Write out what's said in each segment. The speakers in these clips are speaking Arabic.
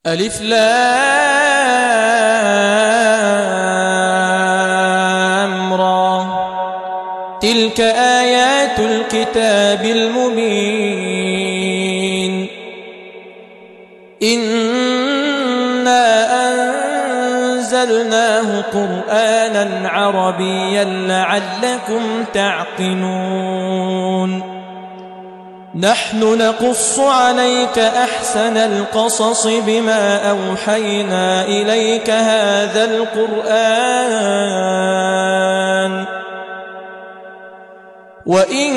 ألف لام را تلك آيات الكتاب المبين إنا أنزلناه قرآنا عربيا لعلكم تعقلون نحن نقص عليك أحسن القصص بما أوحينا إليك هذا القرآن وإن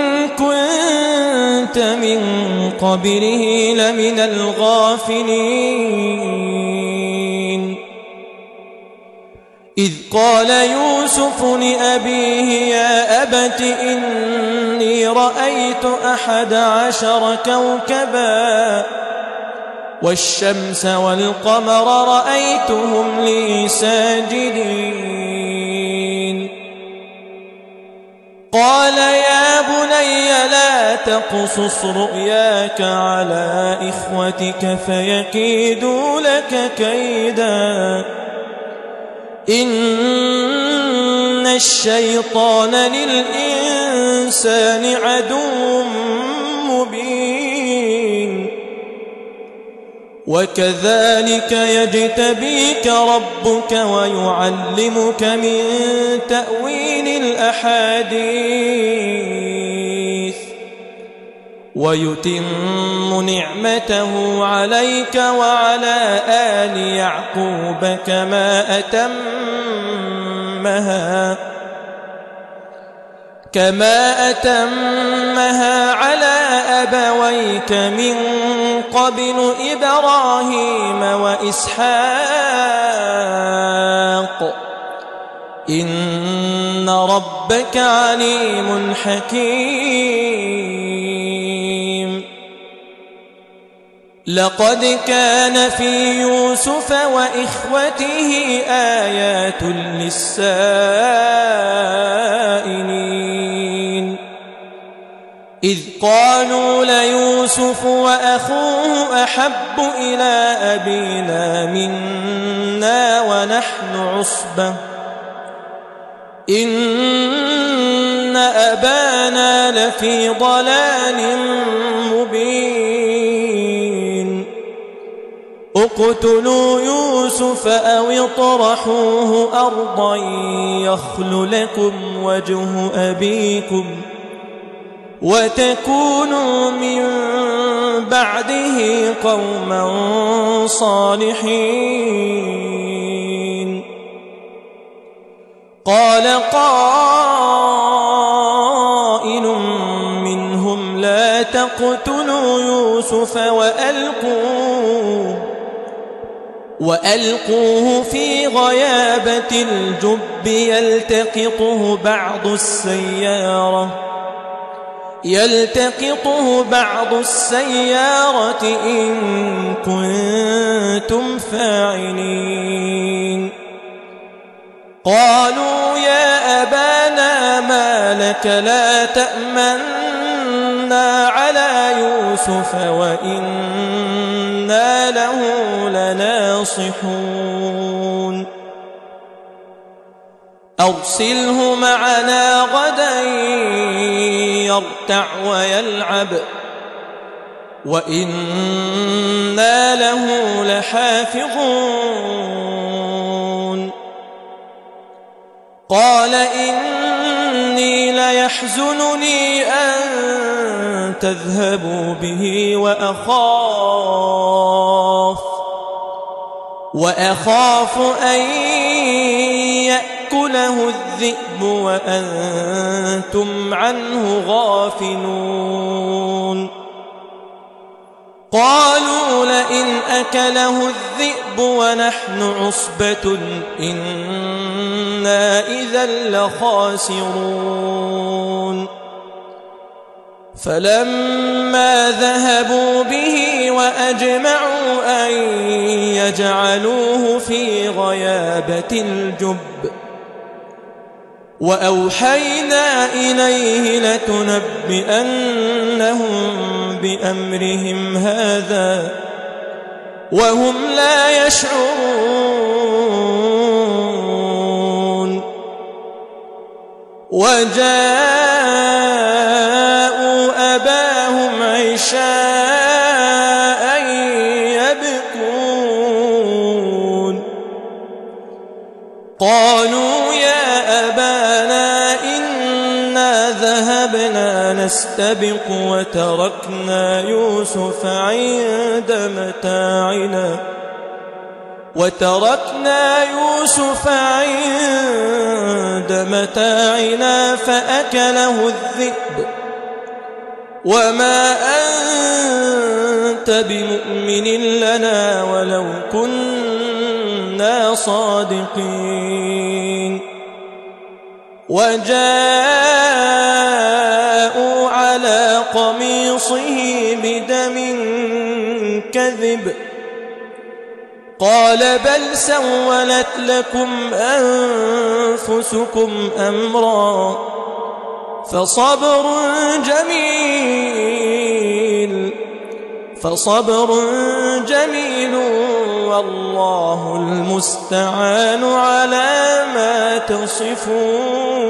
كنت من قبله لمن الغافلين إذ قال يوسف لأبيه يا أبت إني رأيت 11 كوكبا والشمس والقمر رأيتهم لي ساجدين قال يا بني لا تقصص رؤياك على إخوتك فيكيدوا لك كيدا إن الشيطان للإنسان عدو مبين وكذلك يجتبيك ربك ويعلمك من تأويل الأحاديث ويتم نعمته عليك وعلى آل يعقوب كما أتمها على أبويك من قبل إبراهيم وإسحاق إن ربك عليم حكيم لقد كان في يوسف وإخوته آيات للسائلين إذ قالوا ليوسف وأخوه أحب إلى أبينا منا ونحن عصبة إن أبانا لفي ضلال مبين اقتلوا يوسف أو اطرحوه أرضا يخل لكم وجه أبيكم وتكونوا من بعده قوما صالحين قال قائل منهم لا تقتلوا يوسف وألقوه في غيابة الجب يلتقطه بعض السيارة إن كنتم فاعلين قالوا يا أبانا ما لك لا تأمنا على يوسف وإنا له لناصحون أرسله معنا غدا يرتع ويلعب وإنا له لحافظون قال إني ليحزنني أن تذهبوا به وأخاف أن يأكله الذئب وأنتم عنه غافلون قالوا لئن أكله الذئب ونحن عصبة إنا إذا لخاسرون فلما ذهبوا به وأجمعوا أن يجعلوه في غيابة الجب وأوحينا إليه لتنبئنهم بأمرهم هذا وهم لا يشعرون وجاءوا أباهم عشاء يبكون قالوا يا أبانا إنا ذهبنا نستبق وتركنا يوسف عند متاعنا فأكله الذئب وما أنت بمؤمن لنا ولو كنا صادقين وجاءوا على قميصه بدم كذب قال بل سولت لكم أنفسكم أمرا فصبر جميل والله المستعان على ما تصفون